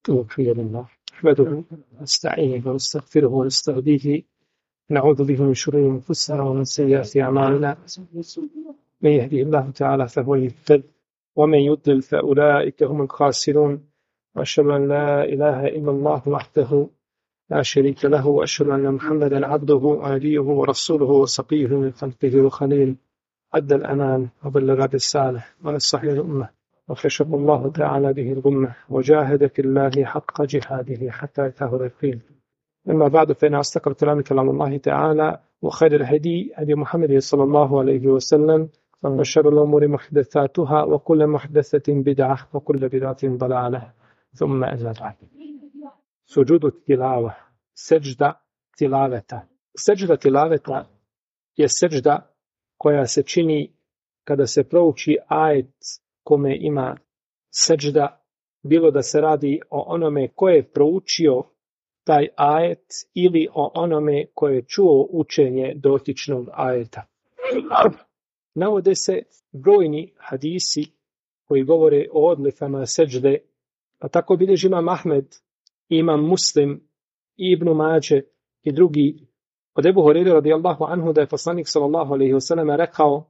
توفي لله نحمده ونستعينه ونستغفره ونستهديه نعوذ به من شرور أنفسنا ومن سيئات أعمالنا من يهدي الله تعالى فهو المهتد ومن يضلل فأولئك هم الخاسرون وأشهد أن لا إله إلا الله وحده لا شريك له وأشهد أن محمدا عبده ونبيه ورسوله وصفيه من خلقه وخليله أدى الأمان وبلغ الرسالة ونصح الأمة وكشف الله تعالى به الغمة وجاهد في الله حق جهاده حتى أتاه اليقين. أما بعد فإن أصدق الكلام كلام الله تعالى وخير الهدي هدي محمد صلى الله عليه وسلم وشر الأمور محدثاتها وكل محدثة بدعة وكل بدعة ضلالة ثم أما بعد. سجود التلاوة سجدة tilaveta. Seđda tilaveta je seđda koja se čini kada se prouči ajet kome ima seđda, bilo da se radi o onome ko je proučio taj ajet ili o onome ko je čuo učenje dotičnog ajeta. Navode se brojni hadisi koji govore o odlikama seđde, pa tako bilježi imam Ahmed, imam Muslim, Ibn Mađe i drugi od Ebu Hurajre radijallahu anhu da je poslanik sallallahu alejhi ve sellem rekao: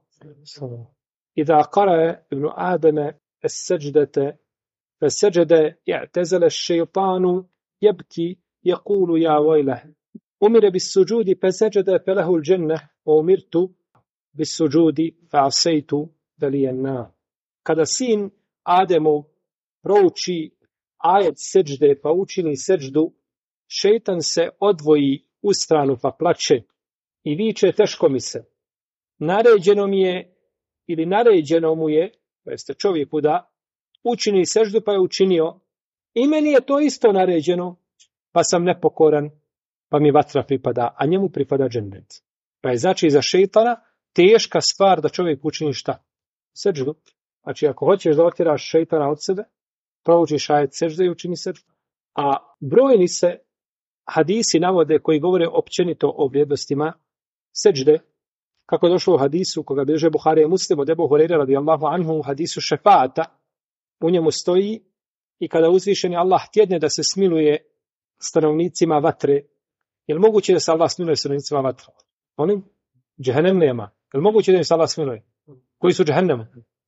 "Iza qara ibn Adem as-sajdata fasajada i'tazala ash-shaytanu yabki yaqulu ya waylah umira bis-sujudi fasajada falahu al-jannah wa umirtu bis-sujudi fa'asaytu faliyan-nar." Kada sin Ademov prouči ajet seđde pa učini seđdu, šejtan se odvoji u stranu pa plače i viče: "Teško mi se. Naređeno mi je ili naređeno mu je, to jeste čovjeku, da učini seždu pa je učinio, i meni je to isto naređeno, pa sam nepokoran, pa mi vatra pripada, a njemu pripada džennet." Pa je znači za šejtana teška stvar da čovjek učini šta? Seždu. Znači ako hoćeš da otjeraš šejtana od sebe, proučiš ajet sežde i učini seždu. A brojni se hadisi navode koji govore općenito o vrijednostima seđde, kako je došlo u hadisu koga bilježe Buharija i Muslim od Ebu Hurajre radijallahu anhu u hadisu šefaata. U njemu stoji: "I kada uzvišeni Allah htjedne da se smiluje stanovnicima vatre." Je li moguće da se Allah smiluje stanovnicima vatre? Onim džehennem nema. Je li moguće da im se Allah smiluje? Koji su džehennemu?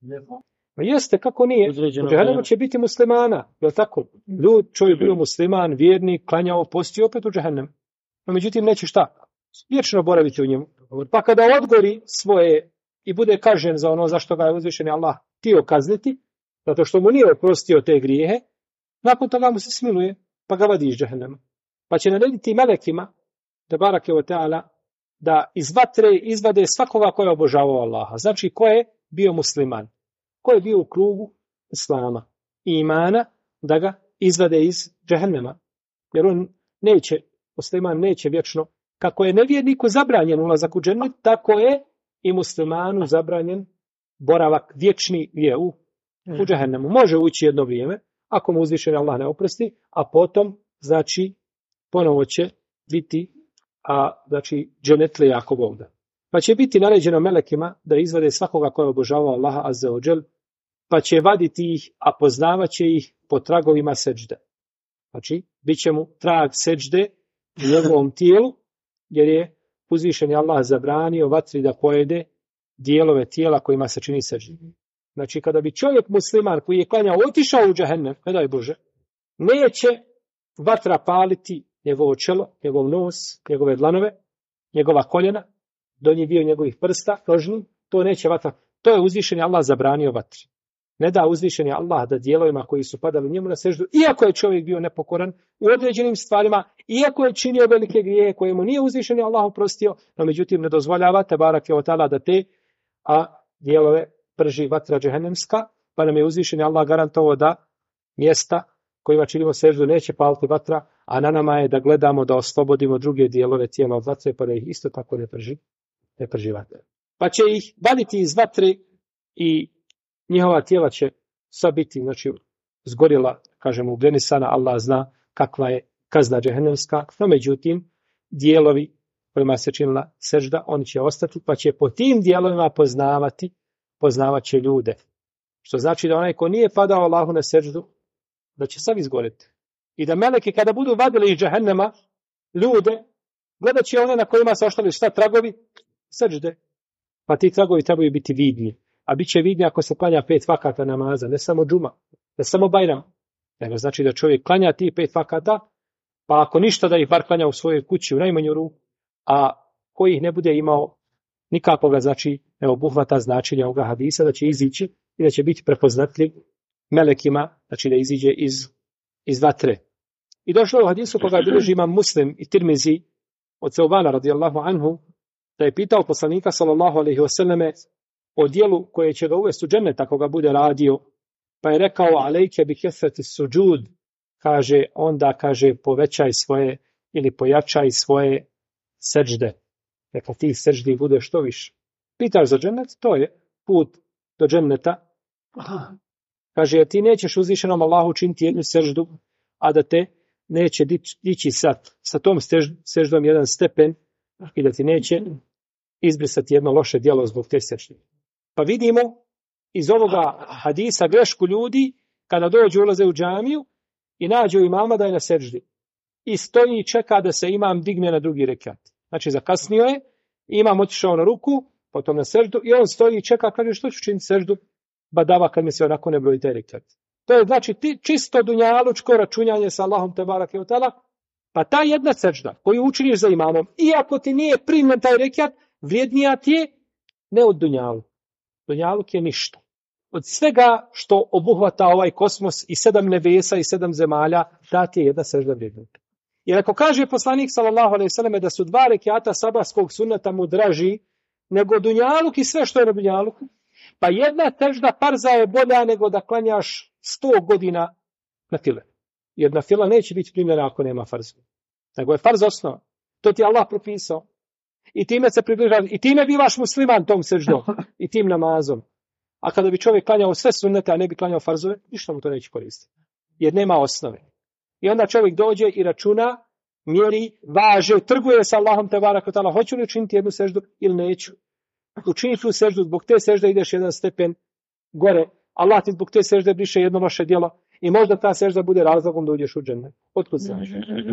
Ma jeste, kako nije? U džehennemu će biti muslimana, je li tako? Čovjek bio musliman, vjernik, klanjao, postio, opet u džehennem. No, međutim, neće šta? Vječno boraviti u njemu. Pa kada odgori svoje i bude kažen za ono zašto ga je uzvišeni Allah htio kazniti, zato što mu nije oprostio te grijehe, nakon toga mu se smiluje, pa ga vadi iz džehennema. Pa će narediti melekima, tebarake ve taala, da iz vatre izvade svakoga ko je obožavao Allaha. Znači, ko je bio musliman, ko je bio u krugu islama i imana, da ga izvade iz džehennema. Jer on neće, musliman neće vječno, kako je nevjerniku zabranjen ulazak u džennet, tako je i muslimanu zabranjen boravak vječni gdje u džehennemu. Može ući jedno vrijeme, ako mu uzvišeni Allah ne oprosti, a potom, znači, ponovo će biti, znači, džennetlija ako Bog da. Pa će biti naređeno melekima da izvade svakoga ko je obožavao Allaha azza wa džel, pa će vaditi ih, a poznavat će ih po tragovima seđde. Znači, bit će mu trag seđde u njegovom tijelu, jer je uzvišeni Allah zabranio vatri da pojede dijelove tijela kojima se čini seđde. Znači, kada bi čovjek musliman koji je klanjao otišao u džehennem, ne daj Bože, neće vatra paliti njegovo čelo, njegov nos, njegove dlanove, njegova koljena, donji dio njegovih prsta, nožni, to neće vatra. To je uzvišeni Allah zabranio vatri. Ne da uzvišeni Allah da dijelovima koji su padali njemu na seždu, iako je čovjek bio nepokoran u određenim stvarima, iako je činio velike grijehe koje mu nije uzvišeni Allah oprostio, no međutim ne dozvoljava tebarake ve taala da te dijelove prži vatra džehennemska, pa nam je uzvišeni Allah garantovao da mjesta kojima činimo seždu neće paliti vatra, a na nama je da gledamo da oslobodimo druge dijelove tijela od vatre, pa da ih isto tako ne prži vatra. Pa će ih vaditi iz vatre i njihova tijela će sva biti, znači, zgorjela, kažemo, ugljenisana. Allah zna kakva je kazna džehennemska, no međutim, dijelovi kojima se činila sežda, oni će ostati, pa će po tim dijelovima poznavat će ljude. Što znači da onaj ko nije padao Allahu na seždu, da će sav izgorjeti. I da meleki kada budu vadili iz džehennema ljude, gledat će one na kojima se ostavili šta tragovi? Seđde. Pa ti tragovi trebaju biti vidni. A bit će vidni ako se klanja 5 vakata namaza, ne samo džuma, ne samo bajram. Nego znači da čovjek klanja ti 5 vakata, pa ako ništa da ih bar klanja u svojoj kući u najmanju ruku, a koji ih ne bude imao nikako ga znači ne obuhvata značenja ovoga hadisa, da će izići i da će biti prepoznatljiv melekima, znači da iziđe iz vatre. I došlo je u hadisu koga bilježi imam Muslim i Tirmizi od Seubana radijallahu anhu, da je pitao poslanika sallallahu alejhi ve selleme o dijelu koje će ga uvesti u džennet ako ga bude radio, pa je rekao alejke bi kesreti suđud, kaže povećaj svoje ili pojačaj svoje seđde, neka tih seđdi bude što više. Pitaš za džennet, to je put do dženneta. Kaže, ti nećeš uzvišenom Allahu učiniti jednu seždu, a da te neće dići sa tom seždom jedan stepen i da ti neće izbrisati jedno loše djelo zbog te sežde. Pa vidimo iz ovoga hadisa grešku ljudi kada dođu ulaze u džamiju i nađu imama da je na seždi. I stoji i čeka da se imam digne na drugi rekat. Znači zakasnio je, imam otišao na ruku, potom na seždu i on stoji i čeka, kaže što ću činiti seždu? Badava kad mi se onako ne broji taj rekat. To je znači čisto dunjalučko računjanje sa Allahom te barake ve taala. Pa ta jedna sežda koju učiniš za imamom, iako ti nije primljen taj rekat, vrijednija ti je ne od dunjalu. Dunjaluk je ništa. Od svega što obuhvata ovaj kosmos i 7 nebesa i 7 zemalja, ta ti je jedna sežda vrijednija. Jer ako kaže poslanik sallallahu alejhi ve selleme da su 2 rekata sabahskog sunneta mu draži nego dunjaluk i sve što je na dunjaluku, pa jedna sežda farza je bolja nego da klanjaš 100 godina na file. Jedna fila neće biti primljena ako nema farza. Nego je farz osnova. To ti je Allah propisao. I time se približava, i time bivaš musliman tom seždom i tim namazom. A kada bi čovjek klanjao sve sunnete, a ne bi klanjao farzove, ništa mu to neće koristiti. Jer nema osnove. I onda čovjek dođe i računa, mjeri, važe, trguje sa Allahom te barake ve taala, hoću li učiniti jednu seždu ili neću. Učini tu seždu, zbog te sežde ideš jedan stepen gore. Allah ti zbog te sežde briše jedno loše djelo i možda ta sežda bude razlogom da uđeš u džennet. Otkud znaš?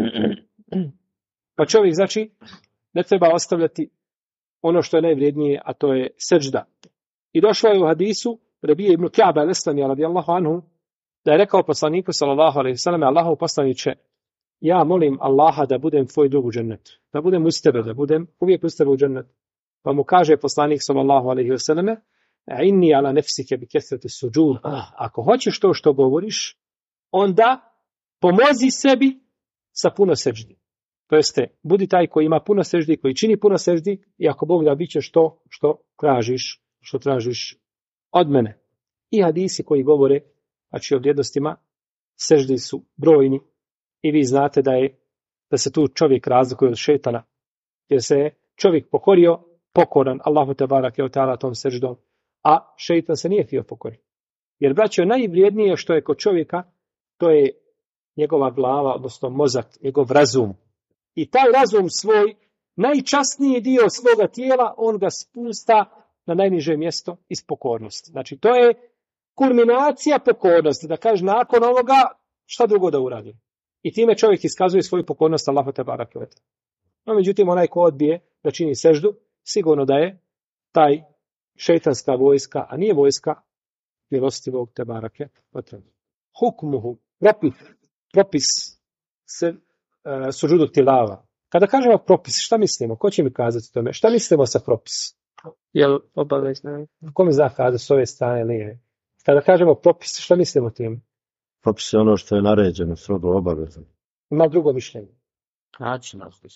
Pa čovjek znači ne treba ostavljati ono što je najvrijednije, a to je sežda. I došlo je u hadisu Rabije ibn Ka'ba al-Aslami radijallahu anhu da je rekao poslaniku sallallahu alejhi ve selleme, Allahov poslanice, ja molim Allaha da budem tvoj drug u džennetu, da budem uz tebe, da budem uvijek uz tebe u džennetu. Pa mu kaže poslanik sallallahu alejhi ve selleme, inni ala nafsika bi kasrati sujud. Ako hoćeš to što govoriš, onda pomozi sebi sa puno seždi. To jeste, budi taj koji ima puno seždi, koji čini puno seždi i ako Bog da bićeš to što tražiš od mene. I hadisi koji govore, znači o vrijednostima seždi su brojni i vi znate da se tu čovjek razlikuje od šetana, jer se čovjek pokoran Allahu te barake ve taala tom seždom, a šejtan se nije htio pokoriti. Jer braćo, najvrijednije što je kod čovjeka, to je njegova glava, odnosno mozak, njegov razum. I taj razum svoj, najčasniji dio svoga tijela, on ga spusta na najniže mjesto iz pokornosti. Znači, to je kulminacija pokornosti. Da kaže, nakon ovoga, šta drugo da uradi. I time čovjek iskazuje svoju pokornost Allahu te barake ve taala. No, međutim, onaj ko odbije da čini seždu, sigurno da je taj šejtanska vojska, a nije vojska milostivog te barake ve taala. Hukmuhu, propis se suđudu tilava. Kada kažemo propis, šta mislimo? Ko će mi kazati tome? Šta mislimo sa propis? Jel obavezno? Ko mi zna kazati s ove strane nije? Kada kažemo propis, šta mislimo tim? Propis je ono što je naređeno, strogo obavezno. Ima drugo mišljenje. Način.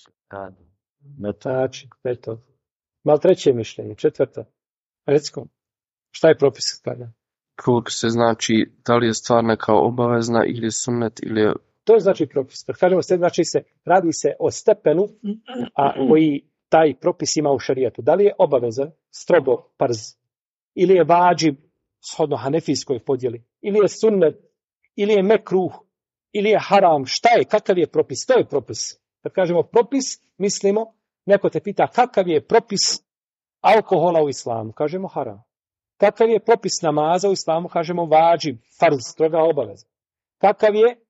Način, metod. Ima treće mišljenje, četvrto. Recimo, šta je propis? Propis se znači da li je stvar neka obavezna ili sunnet ili... To je znači propis. Kad kažemo znači radi se o stepenu koji taj propis ima u šerijatu. Da li je obavezan, strogo, farz, ili je vađib, shodno hanefijskoj podjeli, ili je sunnet, ili je mekruh, ili je haram, šta je, kakav je propis? To je propis. Kad kažemo propis, mislimo, neko te pita kakav je propis alkohola u islamu, kažemo haram. Kakav je propis namaza u islamu, kažemo vađib, farz, stroga obaveza. Kakav je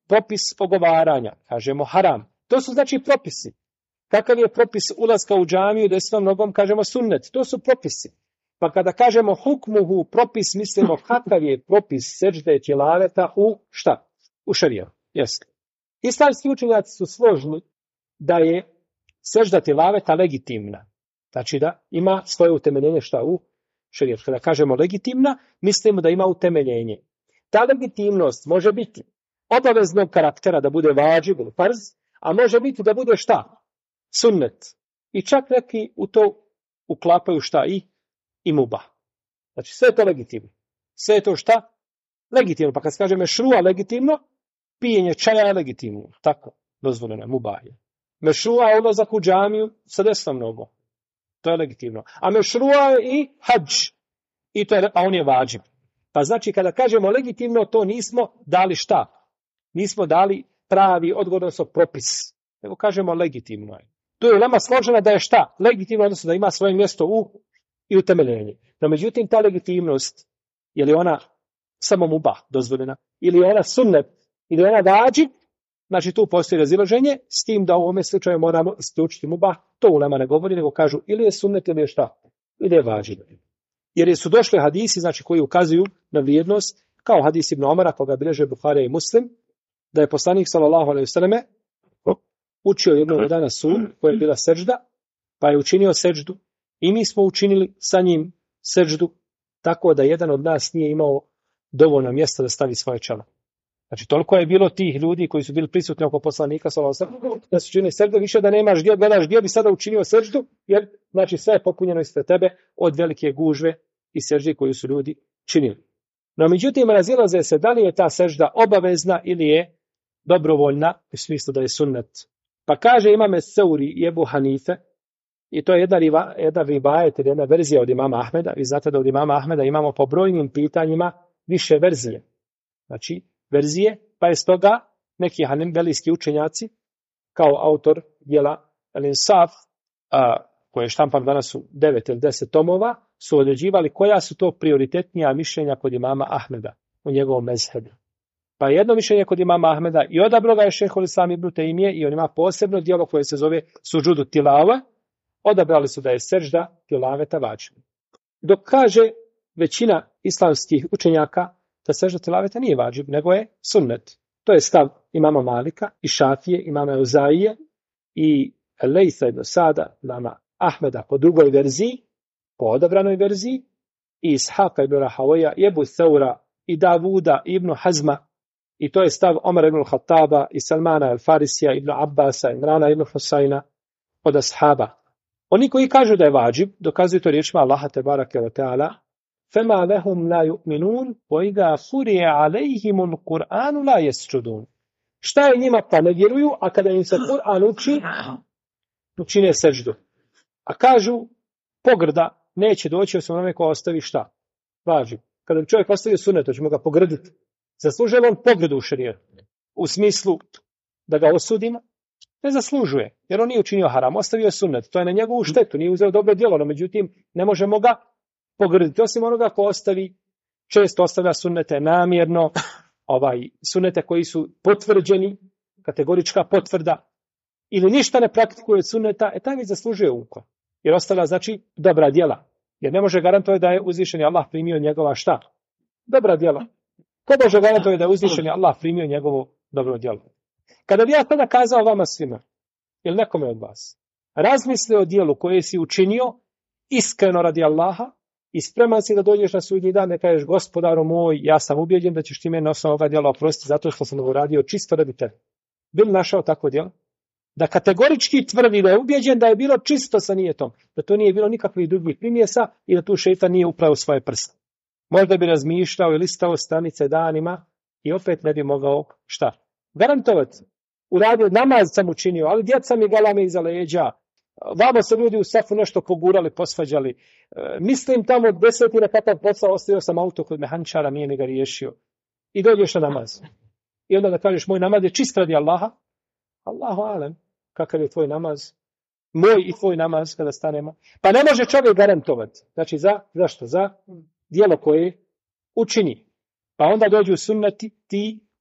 propis ogovaranja, kažemo haram. To su znači propisi. Kakav je propis ulaska u džamiju desnom nogom, kažemo sunnet. To su propisi. Pa kada kažemo hukmuhu, propis, mislimo kakav je propis sežde tilaveta u šta? U šerijatu. Jeste. Islamski učenjaci su složni da je sežda tilaveta legitimna. Znači da ima svoje utemeljenje šta u šerijatu. Kada kažemo legitimna, mislimo da ima utemeljenje. Ta legitimnost može biti obaveznog karaktera da bude vađib ili farz, a može biti da bude šta? Sunnet. I čak neki u to uklapaju šta i mubah. Znači sve je to legitimno. Sve je to šta? Legitimno. Pa kad se kaže mešrua legitimno, pijenje čaja je legitimno. Tako, dozvoljeno je, mubah je. Mešrua odlazak u džamiju sa desnom nogom. To je legitimno. A mešrua je i hadž. I to je, a on je vađib. Pa znači kada kažemo legitimno, to nismo dali šta? Nismo dali pravi odgovor, odnosno propis. Nego kažemo legitimno je. Tu je ulema složena da je šta? Legitimno, odnosno da ima svoje mjesto i utemeljenje. No međutim, ta legitimnost, je li ona samo mubah dozvoljena, ili je ona sunnet, ili je ona vađib, znači tu postoji razilaženje, s tim da u ovome slučaju moramo isključiti mubah, to ulema ne govori, nego kažu ili je sunnet, ili je šta? Ili je vađib. Jer su došli hadisi, znači koji ukazuju na vrijednost, kao hadis Ibn Omara, koga bilježe Buharija i Muslim, da je poslanik sallallahu alejhi ve selleme učio jednog dana sud, koja je bila sežda, pa je učinio seždu i mi smo učinili sa njim seždu, tako da jedan od nas nije imao dovoljno mjesta da stavi svoje čelo. Znači, toliko je bilo tih ljudi koji su bili prisutni oko poslanika sallallahu alejhi ve sellem, da su učinili seždu, više da nemaš gdje, gledaš gdje bi sada učinio seždu, jer znači sve je popunjeno ispred tebe od velike gužve i seždi koju su ljudi činili. No, međutim, razilaze se da li je ta sežda obavezna ili je dobrovoljna, u smislu da je sunnet. Pa kaže imame Seuri i Ebu Hanife, i to je jedna rivajet, jedna verzija od imama Ahmeda. Vi znate da od imama Ahmeda imamo po brojnim pitanjima više verzije. Znači, verzije, pa je stoga neki hanbelijski učenjaci, kao autor djela Al-Insaf, koje je štampan danas u 9 ili 10 tomova, su određivali koja su to prioritetnija mišljenja kod imama Ahmeda u njegovom mezhebu. Pa jedno mišljenje kod imama Ahmeda i odabro ga je Šejhul Islam Ibn Tejmije i on ima posebno djelo koje se zove Suđudu tilave, odabrali su da je sežda tilaveta vađib. Dok kaže većina islamskih učenjaka da sežda tilaveta nije vađib, nego je sunnet. To je stav imama Malika i Šafije, imama Euzaije i Lejsa ibn Sada, imama Ahmeda po drugoj verziji, po odabranoj verziji, i Ishaka ibn Rahavoja, i Ebu Thaura, i Davuda, i Ibn Hazma, i to je stav Omar ibn Khattaba, i Salmana al-Farisija, Ibn Abbasa, Imrana ibn Husajna, od ashaba. Oni koji kažu da je vađib, dokazuju to riječima Allaha tebareke ve ta'ala, فَمَا لَهُمْ لَا يُؤْمِنُونَ وَإِذَا قُرِئَ عَلَيْهِمُ الْقُرْآنُ لَا يَسْجُدُونَ. Šta je njima pa ne vjeruju, a kada im se Kur'an uči, učine seždu. A kažu, pogrda neće doći osim onome ko ostavi šta? Vađib. Kada bi čovjek ostavio sunnet, to ćemo ga pogrditi. Zaslužuje on pogrdu u šerijatu. U smislu da ga osudimo? Ne zaslužuje, jer on nije učinio haram, ostavio sunnet. To je na njegovu štetu, nije uzeo dobro djelo, no međutim ne možemo ga pogrditi. Osim onoga ko ostavi, često ostavlja sunnete namjerno, sunnete koji su potvrđeni, kategorička potvrda, ili ništa ne praktikuje od sunneta, taj mi zaslužuje ukor. Jer ostavlja, znači, dobra djela. Jer ne može garantovati da je uzvišeni Allah primio njegova šta? Dobra djela. Ko može garantovati da je uzvišeni Allah primio njegovo dobro djelo? Kada bi ja tada kazao vama svima, ili nekome od vas, razmisli o djelu koje si učinio iskreno radi Allaha i spreman si da dođeš na sudnji dan i kažeš, gospodaru moj, ja sam ubijeđen da ćeš ti meni na osnovu ovoga djela oprostiti zato što sam ovo radio čisto radi tebe. Bil našao takvo djelo? Da kategorički tvrdi da je ubijeđen da je bilo čisto sa nijetom, da to nije bilo nikakvih drugih primjesa i da tu šejtan nije upravo svoje prste. Možda bi razmišljao i listao stranice danima i opet ne bi mogao šta? Garantovati. Uradio, namaz sam učinio, ali djeca mi galame iza leđa. Vamo se ljudi u safu nešto pogurali, posvađali. Mislim tamo 10 rekata posla, ostavio sam auto kod mehančara, nije ni ga riješio. I dođeš na namaz. I onda da kažeš, moj namaz je čist radi Allaha. Allahu alem, kakav je tvoj namaz? Moj i tvoj namaz kada stanemo. Pa ne može čovjek garantovati. Znači, zašto? Za djelo koje učini. Pa onda dođu sunneti ti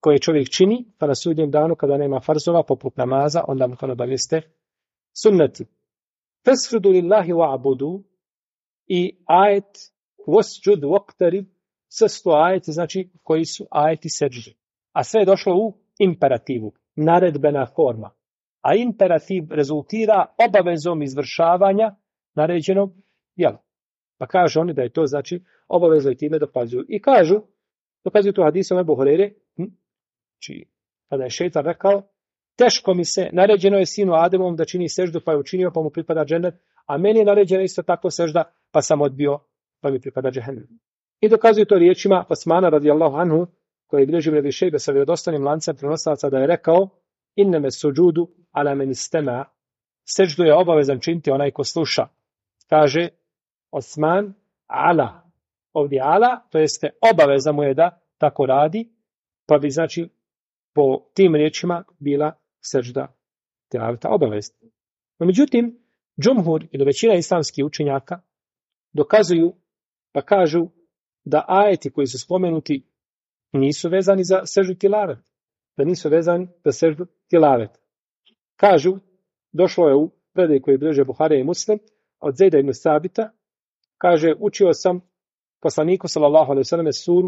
koje čovjek čini, pa na sudnjem danu kada nema farzova poput namaza, onda mu to obavijeste sunneti. Fasjudu lillahi wa'budu i ajet wasjud waqtarib, sve sto ajeti, znači koji su ajeti seđde. A sve je došlo u imperativu, naredbena forma. A imperativ rezultira obavezom izvršavanja naređenog djela. Pa kažu oni da je to znači obavezno i time dokazuju. I dokazuju to hadisom Ebu Hureyre, znači kada je šejtan rekao, teško mi se, naređeno je sinu Ademovom da čini seždu, pa je učinio, pa mu pripada džennet, a meni je naređeno isto tako sežda, pa sam odbio, pa mi pripada džehennem. I dokazuju to riječima Osmana radijallahu anhu, koji bilježi Ibn Abi Šejbe sa vjerodostojnim lancem prenosilaca, da je rekao, inneme suđudu ala men istema, seždu je obavezan činiti onaj ko sluša. Kaže Osman, ala, ovdje ala, to jeste obaveza mu je da tako radi, pa bi znači po tim riječima bila sežda tilaveta obavezna. No, međutim, džumhur ili većina islamskih učenjaka dokazuju pa kažu da ajeti koji su spomenuti nisu vezani za seždu tilavet, da nisu vezani za seždu tilavet. Kažu, došlo je u predaj koji bilježe Buharija i Muslim od Zejda ibn Sabita, kaže, učio sam poslaniku sallallahu alejhi ve selleme suru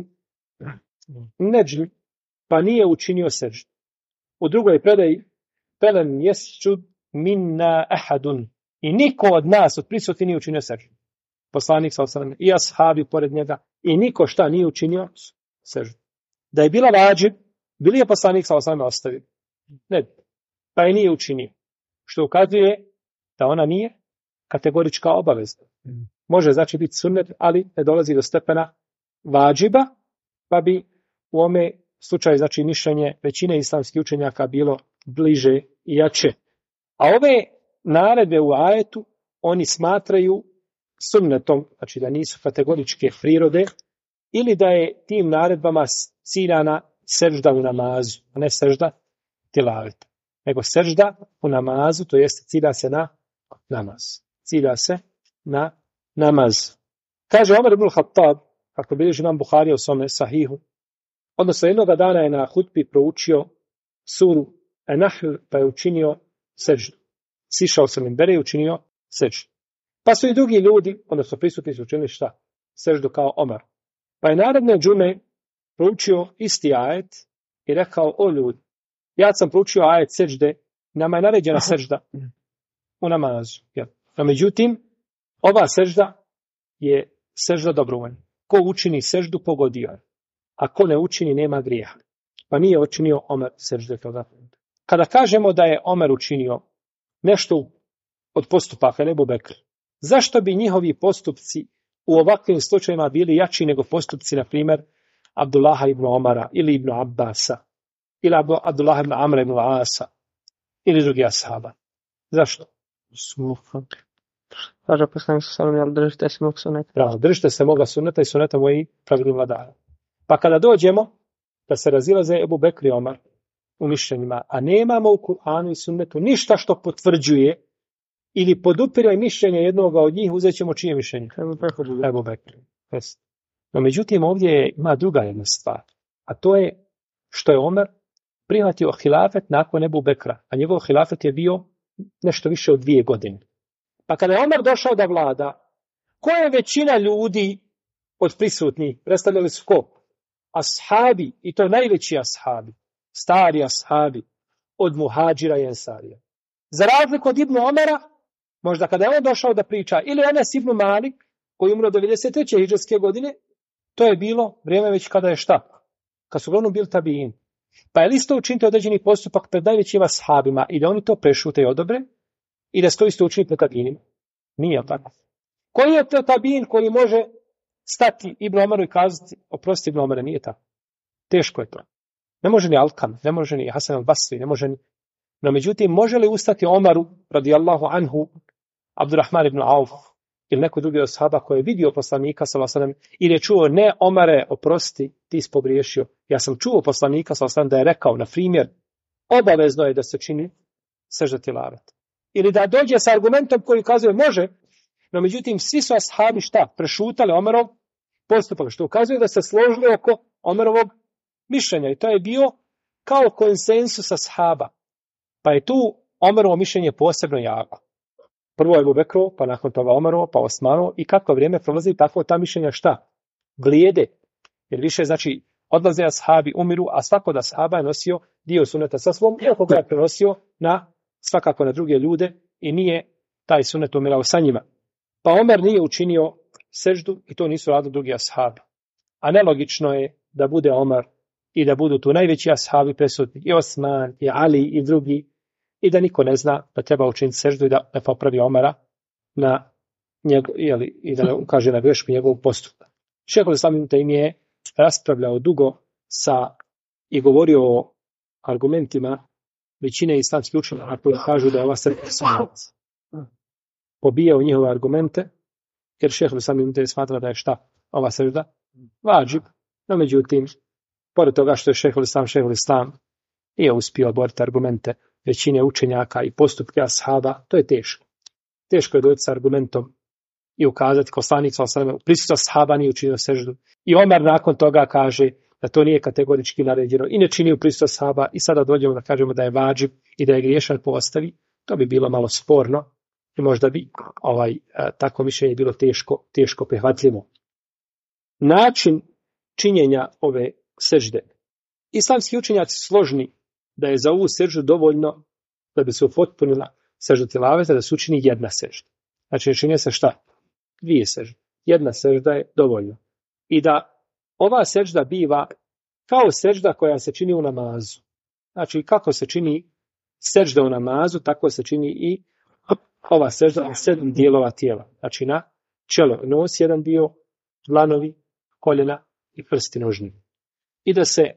Nedžl, pa nije učinio seždu. U drugoj predaji, felem jesjud minna ahadun, i niko od nas od prisutnih nije učinio seždu. Poslanik sallallahu alejhi ve selleme i ashabi pored njega, i niko šta nije učinio seždu. Da je bila vađib, bili je poslanik sallallahu alejhi ve selleme ostavio. Ne, pa je nije učinio. Što ukazuje da ona nije kategorička obaveza. Može znači biti sunnet, ali ne dolazi do stepena vađiba, pa bi u ome slučaju znači mišljenje većine islamskih učenjaka bilo bliže i jače. A ove naredbe u ajetu oni smatraju sunnetom, znači da nisu kategoričke prirode, ili da je tim naredbama ciljana sežda u namazu, a ne sežda tilaveta. Nego sežda u namazu, to jeste cilja se na namaz. Cilja se na namaz. Kaže Omer ibn Khattab, kako bilježi Imam Buharija u svome sahihu, odnosno jednoga dana je na hutbi proučio suru An-Nahl, pa je učinio seždu. Sišao se minbera i učinio seždu. Pa su i drugi ljudi, odnosno prisutni su učinili šta? Seždu kao Omer. Pa je naredne džume proučio isti ajet i rekao, o ljudi, ja sam proučio ajet sežde, nama je naređena sežda u namazu. No, međutim, ova sežda je sežda dobrovoljna. Ko učini seždu, pogodio je. A ko ne učini, nema grijeha. Pa nije učinio Omer sežde toga. Kada kažemo da je Omer učinio nešto od postupaka Ebu Bekr, zašto bi njihovi postupci u ovakvim slučajima bili jači nego postupci, na primjer, Abdullaha ibn Omara ili ibn Abbasa ili Abdullaha ibn Amra ibn Asa ili drugi ashaba? Zašto? Kaže poslanik sallallahu alejhi ve sellem, držite se mog suneta. Bravo, držite se moga suneta i suneta mojih pravilnih vladara. Pa kada dođemo da se razilaze Ebu Bekr i Omar u mišljenjima, a nemamo u Kur'anu i sunnetu ništa što potvrđuje ili podupire mišljenje jednoga od njih, uzet ćemo čije mišljenje? Ebu Bekr. No, međutim, ovdje ima druga jedna stvar, a to je što je Omer prihvatio hilafet nakon Ebu Bekra, a njegov hilafet je bio nešto više od 2 godine. Pa kada je Omer došao da vlada, koja je većina ljudi od prisutnih predstavljali su ko? Ashabi, i to najveći ashabi, stari ashabi, od muhadžira i ensarija. Za razliku od Ibnu Omera, možda kada je on došao da priča, ili Enes ibn Malik, koji umro 93. hidžrske godine, to je bilo vrijeme već kada je šta? Kad su uglavnom bili tabiin. Pa je li isto učiniti određeni postupak pred najvećim ashabima i da oni to prešute i odobre, i da se to isto učini pred tabiinima? Nije tako. Koji je to tabiin koji može stati Ibn Omeru i kazati, oprosti Ibn Omere, nije tako. Teško je to. Ne može ni Alkam, ne može ni Hasan al-Basri, ne može ni... No, međutim, može li ustati Omaru, radijallahu anhu, Abdurrahman ibn Auf, ili neko drugi od sahaba koji je vidio poslanika, sallallahu alejhi ve sellem, ili je čuo, ne Omare, oprosti, ti si pogriješio. Ja sam čuo poslanika, sallallahu alejhi ve sellem, da je rekao, na primjer, obavezno je da se čini sežda tilavet. Ili da dođe sa argumentom koji ukazuje može, no međutim svi su ashabi šta? Prešutali Omerov postupak, što ukazuje da se složili oko Omerovog mišljenja. I to je bio kao konsensus ashaba. Pa je tu Omerovo mišljenje posebno jako. Prvo je Ebu Bekrovo, pa nakon toga Omerovo, pa Osmanovo i kako vrijeme prolazi, tako ta mišljenja šta? Vlijede. Jer više znači odlaze ashabi, umiru, a svako od ashaba je nosio dio suneta sa svom, iako ga je prenosio svakako na druge ljude i nije taj sunet umirao sa njima. Pa Omer nije učinio seždu i to nisu radili drugi ashabi. A nelogično je da bude Omer i da budu tu najveći ashabi presutni, i Osman, i Ali, i drugi, i da niko ne zna da treba učiniti seždu i da ne popravi Omera na i da ne ukaže na grešku njegovog postupka. Šejhul Islam Ibn Tejmije raspravljao dugo i govorio o argumentima većine islamskih učenjaka koji kažu da je ova sežda sunnet. Pobijao njihove argumente, jer šejhul Islam Ibn Tejmije smatra da je šta ova sežda vađib. No međutim, pored toga što je šejhul Islam nije uspio oboriti argumente većine učenjaka i postupke ashaba, to je teško. Teško je doći s argumentom i ukazati poslanik sallallahu alejhi ve sellem u prisustvu ashaba nije učinio seždu. I Omer nakon toga kaže da to nije kategorički naređeno i ne čini u prisustvu ashaba i sada dođemo da kažemo da je vađib i da je griješan po ostavi. To bi bilo malo sporno i možda bi tako mišljenje bilo teško prihvatljivo. Način činjenja ove sežde. Islamski učenjaci složni da je za ovu seždu dovoljno da bi se upotpunila sežda tilaveta, da se učini jedna sežda. Znači, čini se šta? 2 sežde. Jedna sežda je dovoljno. I da ova sežda biva kao sežda koja se čini u namazu. Znači, kako se čini sežda u namazu, tako se čini i ova sežda na 7 dijelova tijela. Znači, na čelo nos jedan dio, dlanovi, koljena i prsti nožni. I da se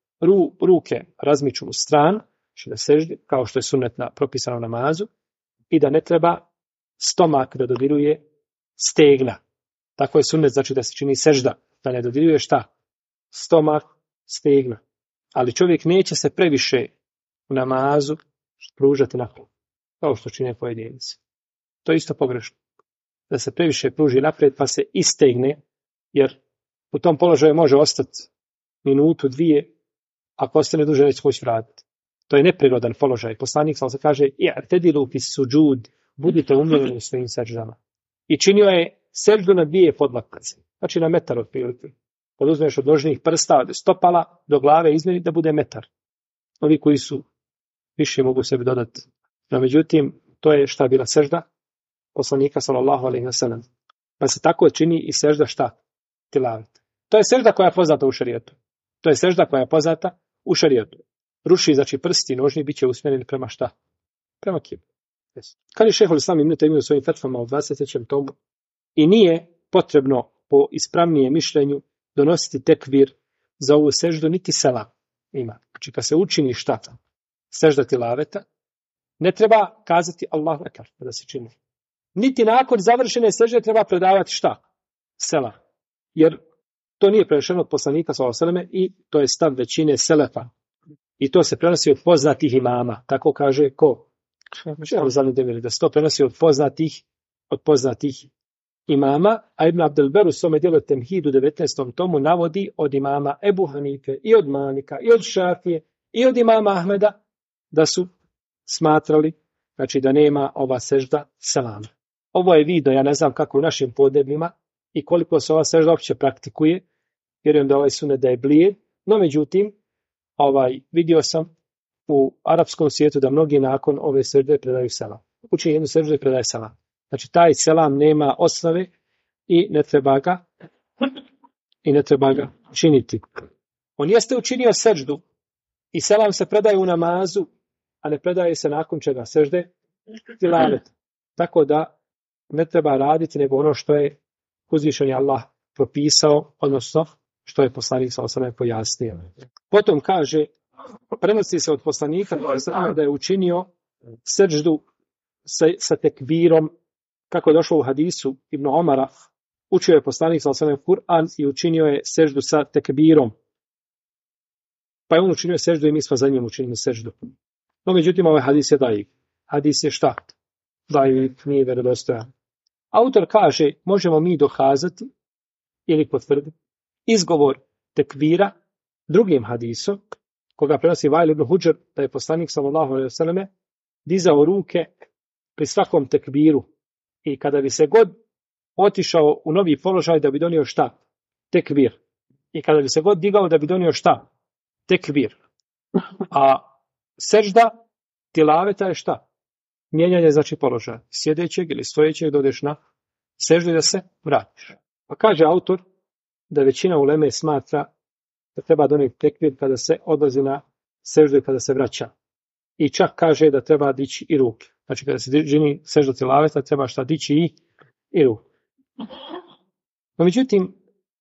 ruke razmiču u stran, da seždi, kao što je sunnetna propisana u namazu, i da ne treba stomak da dodiruje stegna. Tako je sunnet, znači da se čini sežda, da ne dodiruje šta? Stomak, stegna. Ali čovjek neće se previše u namazu pružati naprijed, kao što čine pojedinci. To je isto pogrešno. Da se previše pruži naprijed pa se istegne, jer u tom položaju može ostati minutu, 2, ako ostane duže neće moći vratiti. To je neprirodan položaj. Poslanik sallallahu alejhi ve sellem kaže: "I'tedilu fi sudžud", budite umjereni u svojim seždama. I činio je seždu na 2 podlaktice, znači na metar otprilike. Kad uzmeš od nožnih prsta, od stopala do glave, izmjeri da bude metar. Ovi koji su više mogu sebi dodati. No, međutim, to je šta bila sežda poslanika sallallahu alejhi ve sellem. Pa se tako čini i sežda šta? Tilavet. To je sežda koja je poznata u šerijetu. To je sežda koja je poznata u šerijetu. Ruši, znači prsti nožni, bit će usmjereni prema šta? Prema kibli. Kad je šejhul Islam Ibn Tejmije u svojim fetvama u 23. tomu i nije potrebno po ispravnijem mišljenju donositi tekbir za ovu seždu, niti selam ima. Znači kad se učini šta? Sežda tilaveta, ne treba kazati Allahu ekber da se čini. Niti nakon završene sežde treba predavati šta? Selam. Jer to nije prenešeno od poslanika sallallahu alejhi ve selleme i to je stav većine selefa. I to se prenosi od poznatih imama. Tako kaže ko? Da se to prenosi od poznatih imama, a Ibn Abdel Ber u svome dijelu Temhid u 19. tomu navodi od imama Ebu Hanife i od Malika i od Šafije i od imama Ahmeda da su smatrali, znači da nema ova sežda selama. Ovo je video, ja ne znam kako u našim podnebljima i koliko se ova sežda uopće praktikuje, vjerujem da ovaj sunet da je blijed, no međutim, vidio sam u arapskom svijetu da mnogi nakon ove sežde predaju selam. Učini jednu seždu i predaje selam. Znači taj selam nema osnove i ne treba ga činiti. On jeste učinio seždu i selam se predaje u namazu, a ne predaje se nakon čega sežde tilavet. Tako da ne treba raditi nego ono što je uzvišeni Allah propisao, odnosno što je poslanik sallallahu alejhi ve sellem pojasnio. Potom kaže, prenosi se od poslanika da je učinio seždu sa tekbirom, kako je došlo u hadisu Ibn Omara, učio je poslanik sallallahu alejhi ve sellem Kur'an i učinio je seždu sa tekbirom. Pa je on učinio seždu i mi smo za njim učinili seždu. No međutim, ovaj hadis je daif. Hadis je šta? Daif, nije vjerodostojan. Autor kaže, možemo mi dokazati ili potvrditi izgovor tekbira drugim hadisom koga prenosi Vail ibn Hudžr, da je poslanik sallallahu alejhi ve selleme dizao ruke pri svakom tekbiru i kada bi se god otišao u novi položaj da bi donio šta? Tekbir. I kada bi se god digao da bi donio šta? Tekbir. A sežda tilaveta je šta? Mijenjanje znači položaja. Sjedećeg ili stojećeg dodeš na seždu i da se vratiš. Pa kaže autor da većina uleme smatra da treba donijeti tekbir kada se odlazi na seždu i kada se vraća. I čak kaže da treba dići i ruke. Znači kada se čini sežda tilaveta treba šta dići i ruke. No međutim,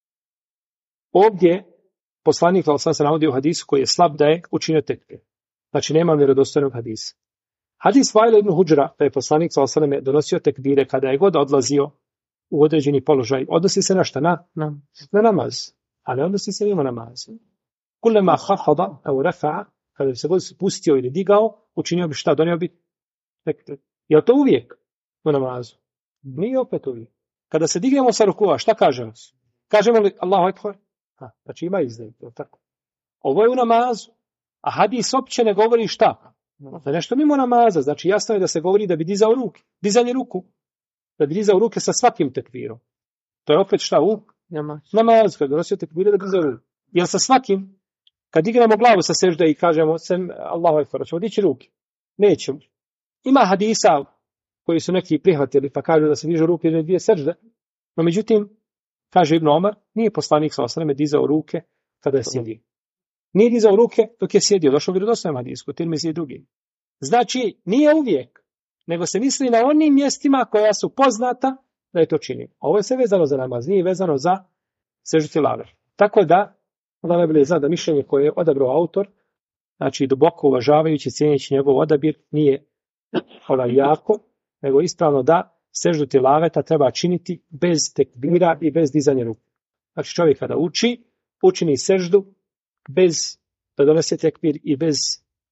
ovdje poslanik sam se navodi u hadisu koji je slab da je učinio tekbir. Znači nema vjerodostojnog hadisa. Hadis Vaila ibn Hudžra da je poslanik sallallahu alejhi donosio tekbire kada je god odlazio u određeni položaj. Odnosi se na šta? Na namaz. Ali odnosi se mimo namaza. Kullama khafada aw rafa'a, kada bi se god spustio ili digao, učinio bi šta? Donio bi tekbir. Je to uvijek u namazu? Nije opet uvijek. Kada se dignemo sa rukua, šta kažemo? Kažemo li Allahu ekber? Znači ima iznimke, tako. Ovo je u namazu, a hadis opće ne govori šta? Da nešto mimo namaza, znači jasno je da se govori da bi dizao ruke, dizanje ruku, da bi dizao ruke sa svakim tekbirom. To je opet šta u namazu, kad donosio tekbire da bi dizao ruke. Jer sa svakim, kad dignemo glavu sa sežde i kažemo Allahu ekber, ćemo dići ruke? Nećemo. Ima hadisa koji su neki prihvatili pa kažu da se dižu ruke ili dvije sežde, no međutim, kaže Ibn Omar, nije poslanik sallallahu alejhi ve sellem dizao ruke kada je sjedio. Nije dizao ruke dok je sjedio, došao vjerodostojan hadis, kod Tirmizi i drugi. Znači, nije uvijek, nego se misli na onim mjestima koja su poznata da je to činio. Ovo je sve vezano za namaz, nije vezano za seždu tilavet. Tako da, onda najbolje zna da mišljenje koje je odabrao autor, znači duboko uvažavajući, cijeneći njegov odabir, nije jako, nego ispravno da seždu tilaveta treba činiti bez tekbira i bez dizanja ruku. Znači čovjek kada učini seždu bez da donese tekbir i bez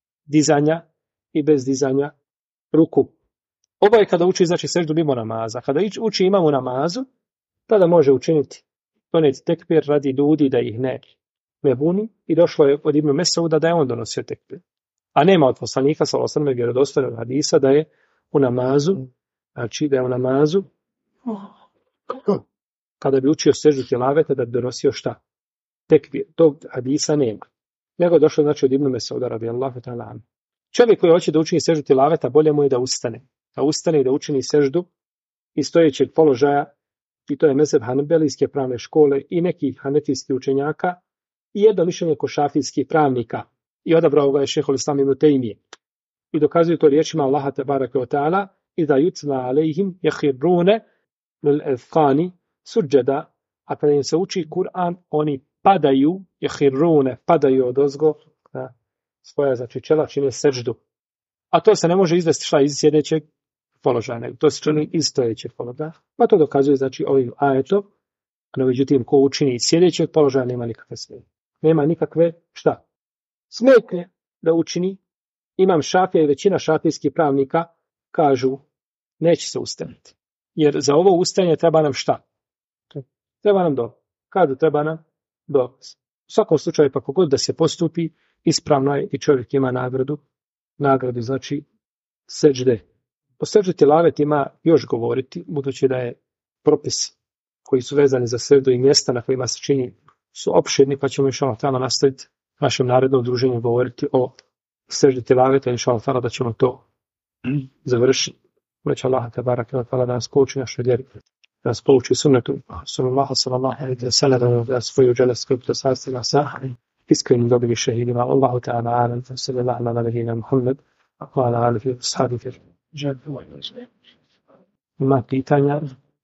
dizanja ruku. Ovo je kada uči znači seždu mimo namaza. Kada uči imam u namazu, tada može učiniti doneti tekbir radi ljudi da ih ne buni i došlo je od Ibn Mesauda da je on donosio tekbir. A nema od poslanika sallallahu alejhi ve sellem vjerodostojnog hadisa da je u namazu, znači da je u namazu kada bi učio seždu tilaveta da bi donosio šta? Tekbir. Tog hadisa nema. Nego je došlo znači od Ibn Mesauda radijallahu ta'ala anhu. Čovjek koji hoće da učini seždu tilaveta, bolje mu je da ustane. Da ustane i da učini seždu iz stojećeg položaja, i to je mezheb hanbelijske pravne škole i nekih hanefijskih učenjaka i jedno mišljenje kod šafijskih pravnika. I odabrao ga je šejhul islam ibn Tejmije. I dokazuju to riječima Allaha tebareke ve taala: "Iza yutla alejhim yakhruna lil azqani sujada", a kada im se uči Kur'an, oni padaju, padaju odozgo na svoja znači čela, čine seždu. A to se ne može izvesti šta iz sjedećeg položaja, nego to se čini iz stojećeg položaja. Pa to dokazuje znači ovim ajetom, no međutim ko učini iz sjedećeg položaja nema nikakve smetnje. Nema nikakve šta? Smetnje da učini. Imam Šafija i većina šafijskih pravnika kažu neće se ustati. Jer za ovo ustajanje treba nam šta? Treba nam dokaz. Kažu treba nam dokaz. U svakom slučaju pa kogod da se postupi ispravno je i čovjek ima nagradu znači sežde. O seždi tilavet ima još govoriti, budući da je propis koji su vezani za seždu i mjesta na kojima se čini su opširni, pa ćemo inshallah ta'ala nastaviti našem narednom druženju govoriti o seždi tilaveta, inshallah ta'ala da ćemo to završiti. Moleći Allah tebareke ve taala da nas pouči našoj vjeri, da nas pouči sunnetu sallallahu alejhi ve sellem, da svoju dželesku ptasasti na sahih iskrenim dobili šehidima. Allahu ta'ala alam, sallallahu ala nabiyina Muhammad wa ala alihi wa sahbihi. Ima pitanja?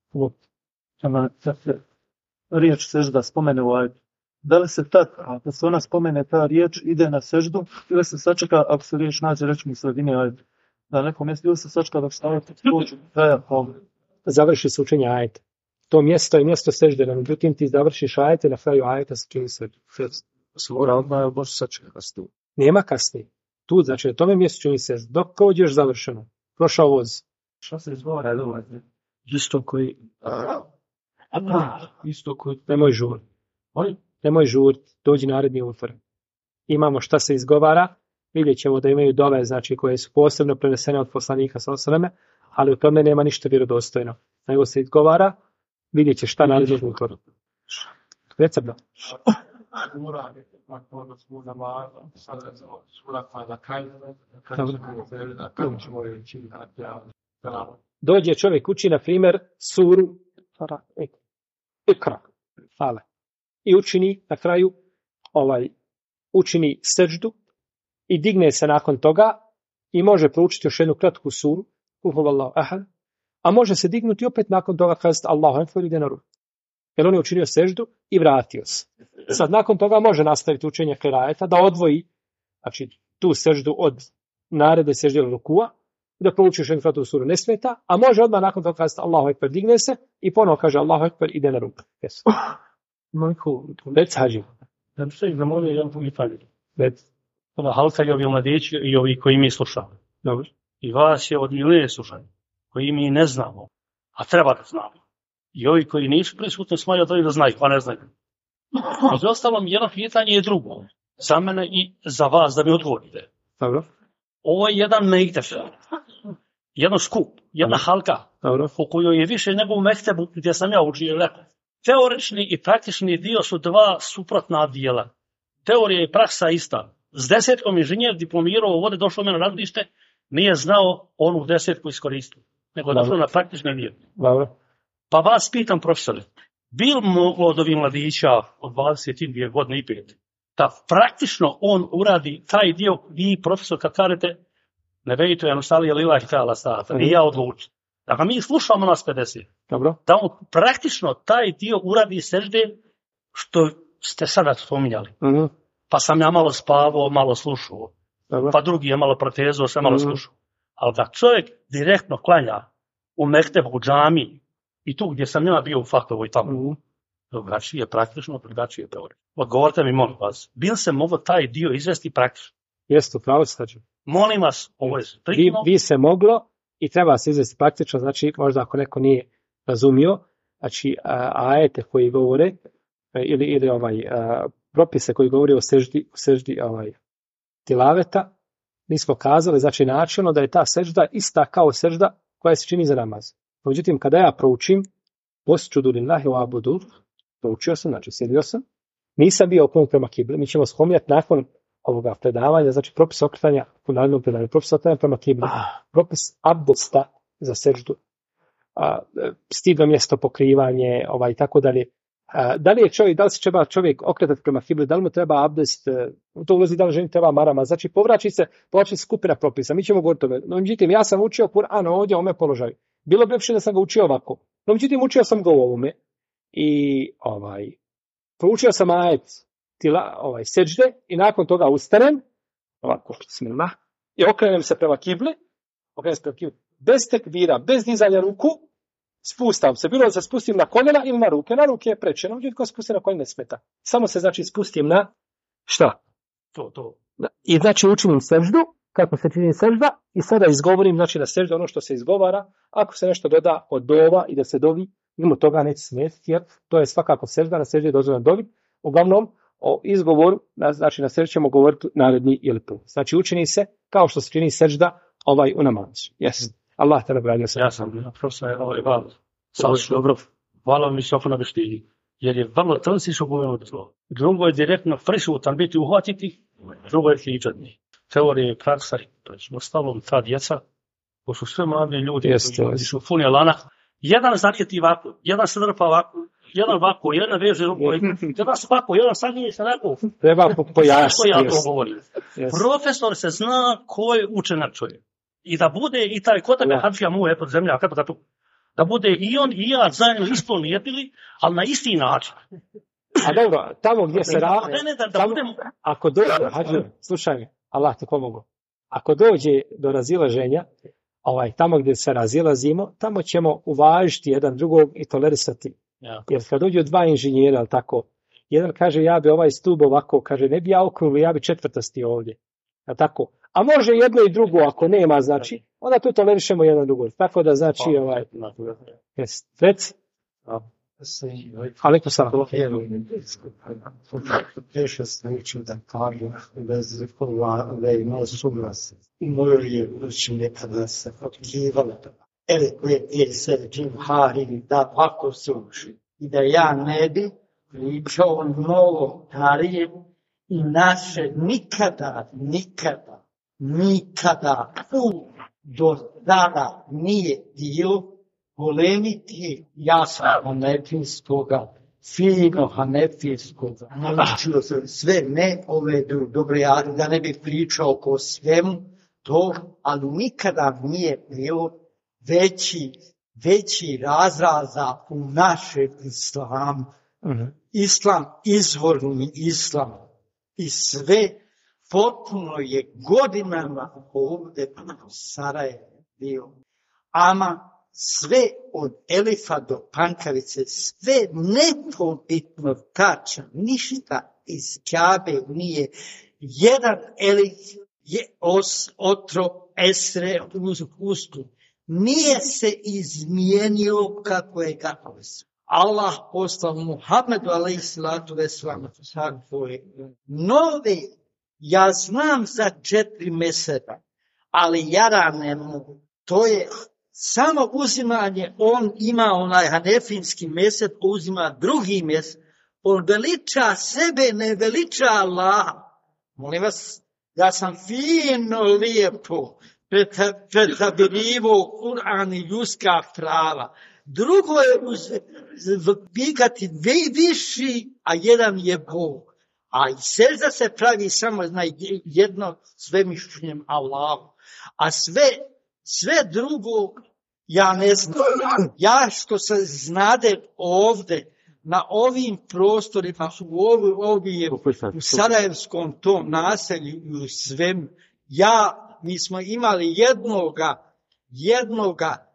Riječ sežda spomene u ajetu. Da li se da se ona spomene ta riječ ide na seždu ili se sačeka ako se riječ nađe recimo u sredini ajeta? Na nekom mjestu ili se sačeka da se ajet dođe kraja ovdje? Završi se učenje ajeta. To mjesto je mjesto sežde, no međutim ti završiš ajete, na kraju ajeta se čini sežda. Mora odmah može sačekati kasnije. Nema kasnije. Tu znači na tome mjestu čini sežda. Dok dođeš završeno. Prošao voz. Šta se izgovara dole? Isto koji nemoj žuriti. Nemoj žuriti. Dođi naredni utor. imamo šta se izgovara, vidjet ćemo da imaju dove, znači koje su posebno prenesene od poslanika sallallahu alejhi ve selleme, ali u tome nema ništa vjerodostojno. Nego se izgovara, vidjet će šta nalazi u Kur'anu. Recebno. Dođe čovjek uči, na primjer, suru Ikra. Hvala. I učini na kraju učini seđdu i digne se nakon toga i može proučiti još jednu kratku suru, Huvallahu ahad, a može se dignuti opet nakon toga kazati Allahu ekber, ide na ruku. Jer on je učinio seždu i vratio se. Sad nakon toga može nastaviti učenje kirajeta, da odvoji, znači, tu seždu od narede sežde ili rukua, da prouči još jednu kratku suru, ne smeta, a može odmah nakon toga kazati Allahu ekber, digne se i ponovo kaže Allahu ekber, ide na ruku. Yes. Reci hađi. Da bi se ih zamolio jedan pitanje. Ova halka i ovi mladići i ovi koji mi slušamo. Dobro. I vas je od milijune slušanja, koji mi ne znamo, a treba da znamo. I ovi koji nisu prisutni smatraju da znaju, pa ne znaju. Među ostalom, jedno pitanje je drugo. Za mene i za vas da mi odgovorite. Dobro. Ovo je jedan mektef, jedan skup, jedna halka, Dobro. u kojoj je više nego u mektebu gdje sam ja učio lekcije. Teoretični i praktični dio su dva suprotna dijela. Teorija i praksa ista. S 10 inženjer diplomirao, ovdje došao me na radilište, nije znao onu 10 iskoristiti, nego je došao na praktični dio. Dobro. Pa vas pitam, profesore, bi li moglo od ovih mladića od 22 godine i 5, da praktično on uradi taj dio, vi, profesor, kad kažete, ne vejte, jednostavno je lillahi ta'ala sata, nije ja odlučio. Dakle, mi slušamo nas 50. Dobro. Da on praktično taj dio uradi sežde što ste sada spominjali. Pa sam ja malo spavao, malo slušao. Dobro. Pa drugi je malo protezao, sve malo slušao. Ali da čovjek direktno klanja u mektebu, u džamiji, i tu gdje sam ja bio u faktovu i tamo, drugačije praktično, drugačije teorije. Odgovorite mi, molim vas, bil se moglo taj dio izvesti praktično? Jeste, upravo se tačno. Molim vas, ovo je striktno. Vi se moglo i treba se izvesti praktično, znači možda ako neko nije razumio, znači ajete koji govore, ili propise koji govori o seždi tilaveta, mi smo kazali, znači načelno da je ta sežda ista kao sežda koja se čini za namaz. Međutim, kada ja proučim posjudu lillahi wa abudu, proučio sam, znači sjedio sam, nisam bio okrenut prema kibli, mi ćemo spominjati nakon ovoga predavanja, znači propis okretanja u narednom predavanju, propis okretanja prema kibli, propis abdesta za seždu, stidno mjesto, pokrivanje, i tako dalje. Da li se treba čovjek okretati prema kibli, da li mu treba abdest, to ulazi da li ženi treba marama, znači povraći se skupina propisa, mi ćemo govoriti o tome. No, međutim, ja sam učio Kur'an ovdje u ome položaju. Bilo bi lepše da sam ga učio ovako. No, međutim, učio sam ga u ovome i proučio sam ajet seđde i nakon toga ustanem, ovako, bismillah, i okrenem se prema kibli, bez tekbira, bez dizanja ruku, spustam se, bilo da se spustim na koljena ili na ruke. Na ruke je preče, no međutim, ko spusti na koljena ne smeta. Samo se, znači, spustim na šta? To. I znači učinim seždu, kako se čini sežda, i sada izgovorim, znači na seždu ono što se izgovara, ako se nešto doda od dova i da se dovi, mimo toga neće smetiti, jer to je svakako sežda, na seždi je dozvoljeno dovi. Uglavnom, o izgovoru, znači na seždi ćemo govoriti naredni ili prvi. Znači učini se kao što se čini sežda u namazu. Yes. Allah te nagradio se. Ja sam profesor, dobro, hvala mi se na veštilji, jer je vrlo transično govoreno slovo. Drugo je direktno prisutan biti uhvatiti, drugo je hijđati. Teorija je praksa, to je ostalom ta djeca, ko su sve mladi ljudi, koji su puni lana, jedan zanijeti ovako, jedan se drpa ovako, jedan ovako, jedan veže ruku, jedan se ovako, jedan saginje se ovako. Treba pojasniti. Ja to govorim. Profesor se zna ko je učenak čovjek. I da bude i taj kod tebe hađija mu je pod zemlja, da bude i on i ja zajedno isto lijepili, ali na isti način. A dobro, tamo gdje se radi, ako dođe, slušaj mi, Allah te pomogu, ako dođe do razilaženja, tamo gdje se razilazimo, tamo ćemo uvažiti jedan drugog i tolerisati. Ja. Jer kad dođu dva inženjera, ali tako, jedan kaže ja bi ovaj stub ovako, kaže ne bi ja okrugli, ja bi četvrtasti ovdje. Tako. A može jedno i drugo, ako nema, znači, onda tu tolerišemo jedan drugo. Tako da, znači, reci. Alaikum salam. Teško sam učio da kažem bez ove imao suglasje. I mojoj je uči nekada se otkrivala. Je se Jim Hari da ovako suši. I da ja ne bi pričao mnogo Harije i naše nikada do sada nije dio polemiti, ja sam hanefijskoga, fino hanefijskoga, naučio sam sve, ne ove dobre, da ne bih pričao o svemu to, ali nikada nije bilo veći razraza u našem islamu. Islam, izvorni islam i sve potpuno je godinama ovdje u Sarajevu bio. Ama sve od Elifa do Pankavice, sve nepobitno tačno, ništa iz Kjabe nije. Jedan Elif je otro Esre ustu. Nije se izmijenio kako je kako su. Allah poslao Muhammedu alejhi salatu vesselam nove, ja znam za 4 mjeseca, ali ja ne mogu. To je samo uzimanje, on ima onaj hanefijski mjesec, uzima drugi mjesec, on veliča sebe, ne veliča Allaha. Molim vas, ja sam fino, lijepo pretabirivo Kur'an i ljudska prava. Drugo je vikati viši, a jedan je Bog. A i sežda se pravi samo na jedno svemišljenjem Allahu. A sve drugo, ja ne znam. Ja što se znade ovdje, na ovim prostorima, u Sarajevskom tom naselju i u svem, mi smo imali jednoga,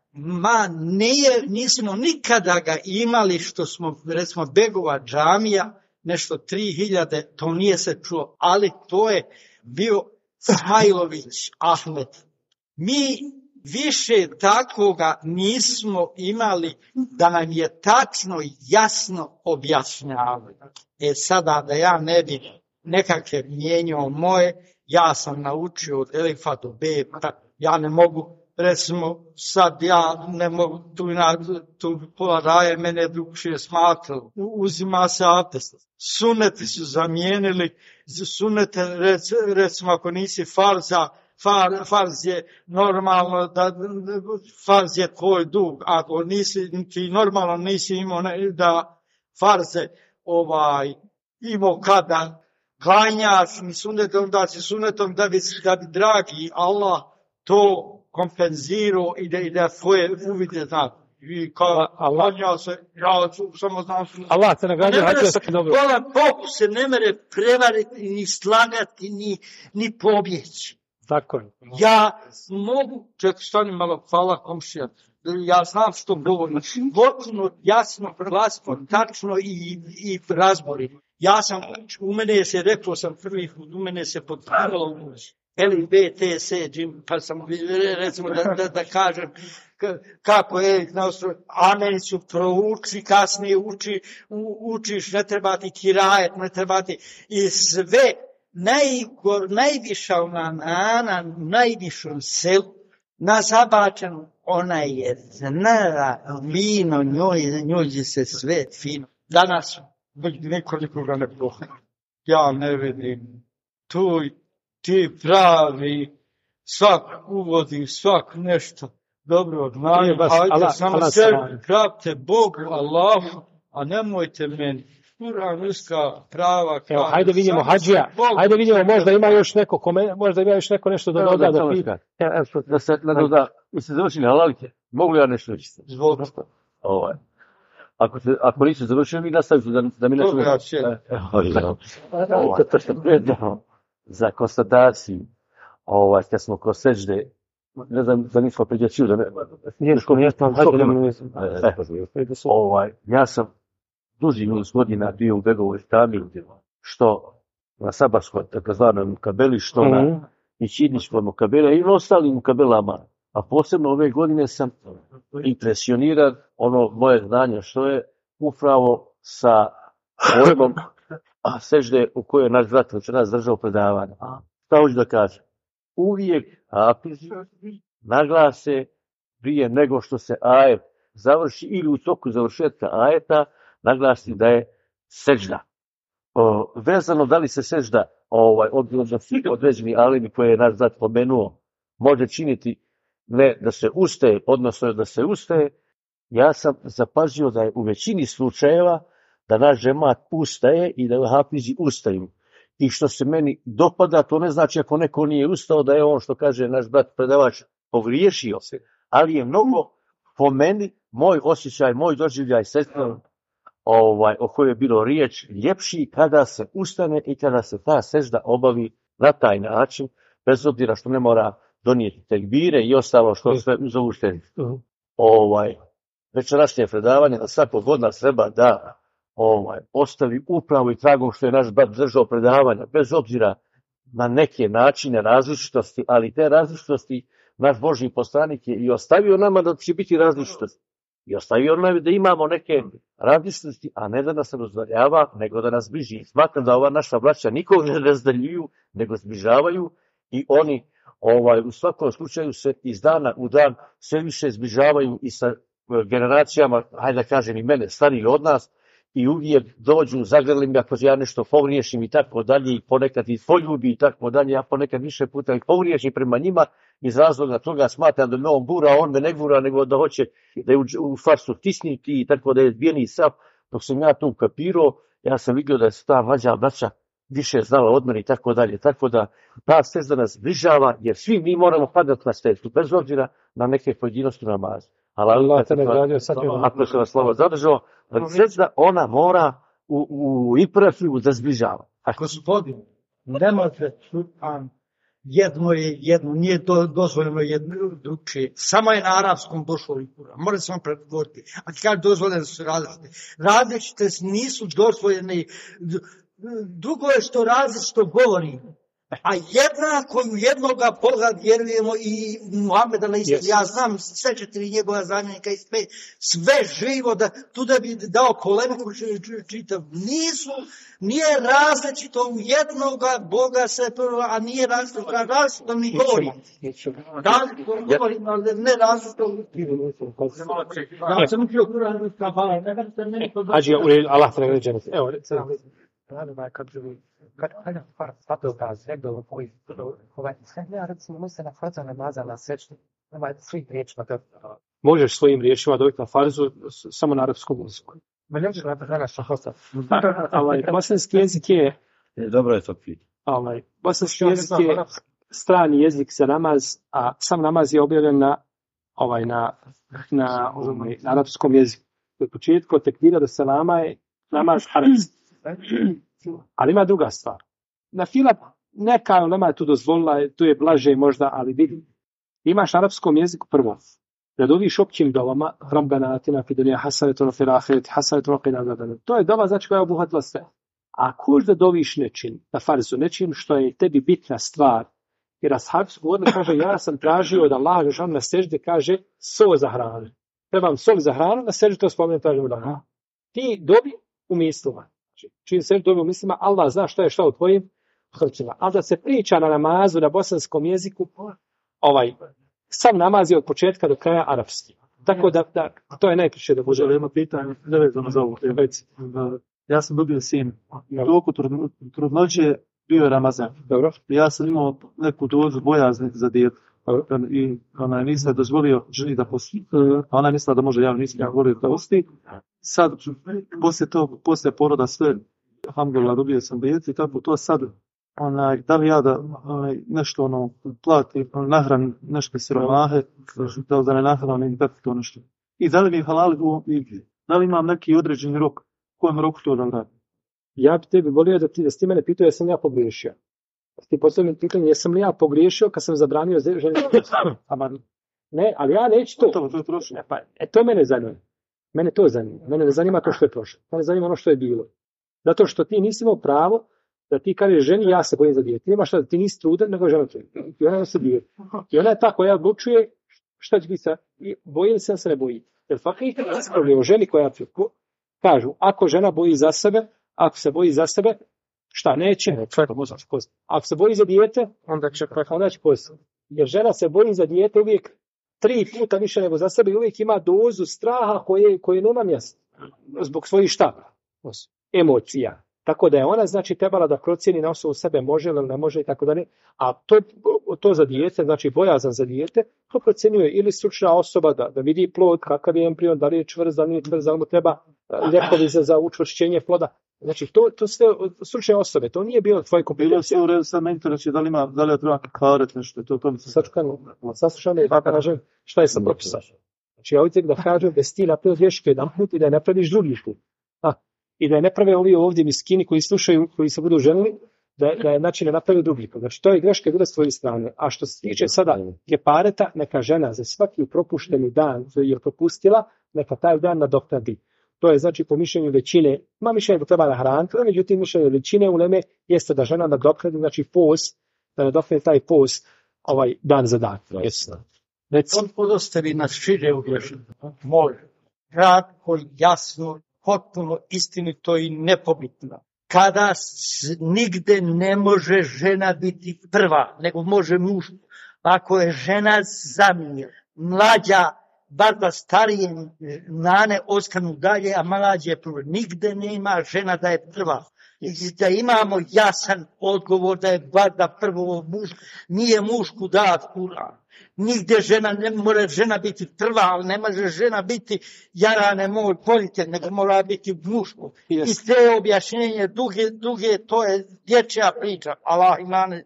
nismo nikada ga imali, što smo, recimo, Begova džamija, nešto 3000, to nije se čuo, ali to je bio Hajlović Ahmed. Mi više takoga nismo imali da nam je tačno i jasno objašnjavali. Sada da ja ne bi nekakve mijenjao moje, ja sam naučio od Elifa do Beba, ja ne mogu, recimo, sad ja ne mogu, tu pola raje mene drugšije smatralo. Uzima se abdest. Suneti su zamijenili, sunete, recimo, ako nisi farz je normalno, farz je tvoj dug. Ako ti normalno nisi imao da farze imao kada klanjaš ni sunetom, da si sunetom da bi dragi Allah to kompenzirao i da tvoje uvide zna. I kao klanja se, ja samo znam su... Allah te nagradio, hajde sve dobro. Hvala Bogu se ne mere prevariti, ni slagati, ni pobjeći. Tako je. Ja mogu, čekaj, stani malo, hvala komšija, ja znam što govorim, potpuno jasno, glasno, tačno i razborit. Ja sam, u mene se, rekao sam prvi put, u mene se potvrlo LBTC, pa sam, recimo, da kažem, kako je, amen su prouči, kasnije učiš, ne treba ti kirajet, ne treba ti, i sve, najviša na najvišom selu, na zabačenu, ona je znala vino, njoj se sve fino. Danas nikoga ne pohne. Ja ne vidim. Ti pravi, svak uvodi, svak nešto dobro znanje. Hajde samo sebi, pravte Bogu, Allahu, a nemojte meni. Kur'anska prava. Evo, hajde vidimo Hadžija. Hajde vidimo, možda ima još neko nešto da doda da pita. Da se doda, vi ste završili halalike, mogu li ja nešto reći? Zvolite. Ako niste završili, mi nastavite da mi nešto... Dobro, ja će. Za konstataciju, kad smo kroz sežde, ne znam da nismo pređačili, ja sam duži niz godina bio u Begovoj tami, što na sabarskoj takozvanoj mukabeli, što na ićidničkoj mukabeli i ostalim mukabelama. A posebno ove godine sam impresioniran, moje znanje što je upravo sa pojmom sežde u kojoj je naš brat večeras držao predavanje. Šta hoću da kažem? Uvijek hafizi naglase prije nego što se ajet završi ili u toku završetka ajeta naglasi da je sežda. Vezano da li se sežda određeni alimi koje je naš brat pomenuo može činiti ne da se ustaje, odnosno da se ustaje, ja sam zapazio da je u većini slučajeva da naš džemat ustaje i da hafizi ustaju. I što se meni dopada, to ne znači ako neko nije ustao da je on, što kaže naš brat predavač, pogriješio se, ali je mnogo po meni, moj osjećaj, moj doživljaj sežda o kojoj je bilo riječ, ljepši kada se ustane i kada se ta sežda obavi na taj način, bez obzira što ne mora donijeti tekbire i ostalo što sve zovu štedi. Večerašnje predavanje da svakog od nas treba da ostavi upravo i tragom što je naš brat držao predavanja, bez obzira na neke načine različitosti, ali te različitosti naš Božji poslanik je i ostavio nama da će biti različitosti. I ostavio nam da imamo neke različitosti, a ne da nas razdaljava, nego da nas bliži. Smatram da ova naša braća nikog ne razdaljuju, nego zbližavaju i oni u svakom slučaju se iz dana u dan sve više zbližavaju i sa generacijama, hajde da kažem i mene, stariji od nas, i uvijek dođu, zagrli mi ako ja nešto pogriješim i tako dalje, i ponekad i poljubi i tako dalje, ja ponekad više puta i pogriješim prema njima, iz razloga toga smatram da me on gura, on me ne gura, nego da hoće da je u farsu tisniti i tako da je zbijeni sav. Dok sam ja to ukapirao, ja sam vidio da se ta mlađa braća više znala od mene i tako dalje. Tako da ta sežda nas zbližava, jer svi mi moramo padati na seždu, bez obzira na neke pojedinosti namaza. Allah te nagradio sad. Ako se vas slovo zadržao, sežda ona mora u imperativu da zbližava. Gospodin, ne može jedno, nije dozvoljeno jedno drugčije. Samo je na arapskom došlo i Kur'an. Može se vam predvoditi. A ti kaže dozvoljene su različite. Različite nisu dozvoljene. Drugo je što različito govori. A jednako u jednoga Boga vjerujemo i Muhameda na isti. Ja znam sve 4 njegova zamjenika i sve živo, tu da bi dao polemiku čitav. Nije različito u jednoga Boga se prvo, a nije različito mi govori. Različito govori, ali ne različito. Ja sam učio Kur'an. Allah te nagradio. Evo, kad shvatio razredo koji sve ja recimo misle na farza namaza na sečnu, svih riječima. Možeš svojim riječima dobiti na farzu samo na arapskom jeziku. Bosanski jezik je dobro je to pitanje. Bosanski jezik je strani jezik za namaz, a sam namaz je objavljen na arapskom jeziku. Od početka od tekbira do selama je namaz arapski. Ali ima druga stvar. Na fila neka ulema je tu dozvolila, tu je blaže možda, ali vidi. Imaš na arapskom jeziku prvo. Da doviš općim dovama, Rabbena atina fid dunja hasanatan wa fil ahireti hasanatan wa qina azaban. To je dova znači koja je obuhvatila sve. A ako da doviš nečim, na farzu, nečim što je tebi bitna stvar, jer ashab su govorili, kaže, ja sam tražio od Allaha dželle na seždi, kaže, sol za hranu. Trebam sol za hranu, na seždi to spomenu, traži od Allaha. Ti dobi u mislima. Čim se dobi u mislima, Allah zna što je što u tvojim srcima. Ali da se priča na namazu, na bosanskom jeziku, sam namaz je od početka do kraja arapski. Tako da to je najpriče da bude. Ima pitanje, nevezano za ovo. Ja sam dobio sin. U toku trudnoće bio je Ramazan. Dobro. Ja sam imao neku dozu bojazni za dijete. I ona nisam dozvolio ženi da posti. A ona mislila da može, ja nisam volio da posti. Sad, poslije poroda sve, alhamdulillah, dobio sam dijete i tako to sad, da li ja da nešto plati, nahranim nešto siromahe, da ne nahranim dati to nešto. I da li mi halal, da li imam neki određeni rok, kojem roku to da radim? Ja bi tebi volio da ti mene pitao jesam ja pogriješio. Ti postavljam pitanje jesam li ja pogriješio kad sam zabranio ženi. Ne, ali ja neću to. To je prošlo. To mene zanima. Mene to zanima. Mene ne zanima to što je prošlo. Mene zanima ono što je bilo. Zato što ti nisi imao pravo da ti kažeš ženi ja se bojim za dijete. Nema šta da ti nisi trudan, nego žena trudan. I ona se dijete. I ona je ta koja odlučuje šta će biti sa... Bojim se da se ne boji. Jer fakih raspravlja o ženi koja Kažu, ako žena boji za sebe, ako se boji za sebe, šta neće? Ako se boji za dijete, onda će postiti. Jer žena se boji za dijete uvijek 3 puta više nego za sebe i uvijek ima dozu straha koje nema mjesta. Zbog svojih šta? Emocija. Tako da je ona znači trebala da procijeni na osnovu sebe može ili ne može i tako dalje. A to za dijete, znači bojazan za dijete, to procjenjuje ili stručna osoba da vidi plod, kakav je embrion, da li je čvrst, da li nije čvrst, da li mu treba lijekovi za učvršćenje ploda. Znači to sve stručne osobe, to nije bilo tvoje kompetencije. Bilo se u redu sa mentora, da li je treba karet nešto, to mi se saslušano je da kažem šta je sa propisom. Znači ja ovdje da kažem da si ti napravio greške jedan put i da je napraviš drugi put. I da je ne prave ovi ovdje miskini koji slušaju, koji se budu ženili, da je znači ne napravio drugi put. Znači to je greška bila s tvoje strane. A što se tiče sada gepareta, neka žena za svaki propušteni dan koji je propustila, neka taj dan nadoknadi. To je znači po mišljenju većine, ima mišljenje da treba nahraniti, međutim mišljenje većine uleme jeste da žena nadoknadi, znači post, da nadoknadi taj post dan za dan. On podostavi nas šire u grešinu. Može. Kratko, jasno, potpuno istinito i nepobitno. Kada nigde ne može žena biti prva, nego može muž. Ako je žena zamir, mlađa, bar da starije nane oskanu dalje, a mlađe prvo. Nigde nema žena da je prva. I da imamo jasan odgovor da je bar da prvo muž, nije mušku dat Kur'an. Nigde ne mora žena biti prva, ali ne može žena biti jarane moj politelj, nego mora biti muško. I sve objašnjenje duge, to je dječja priča. Allah imane.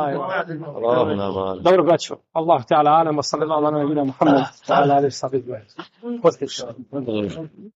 Dobro, braćo. Allah ta'ala alama sallallahu alaihi wa sallam Muhammad ta'ala alaihi wa sallam.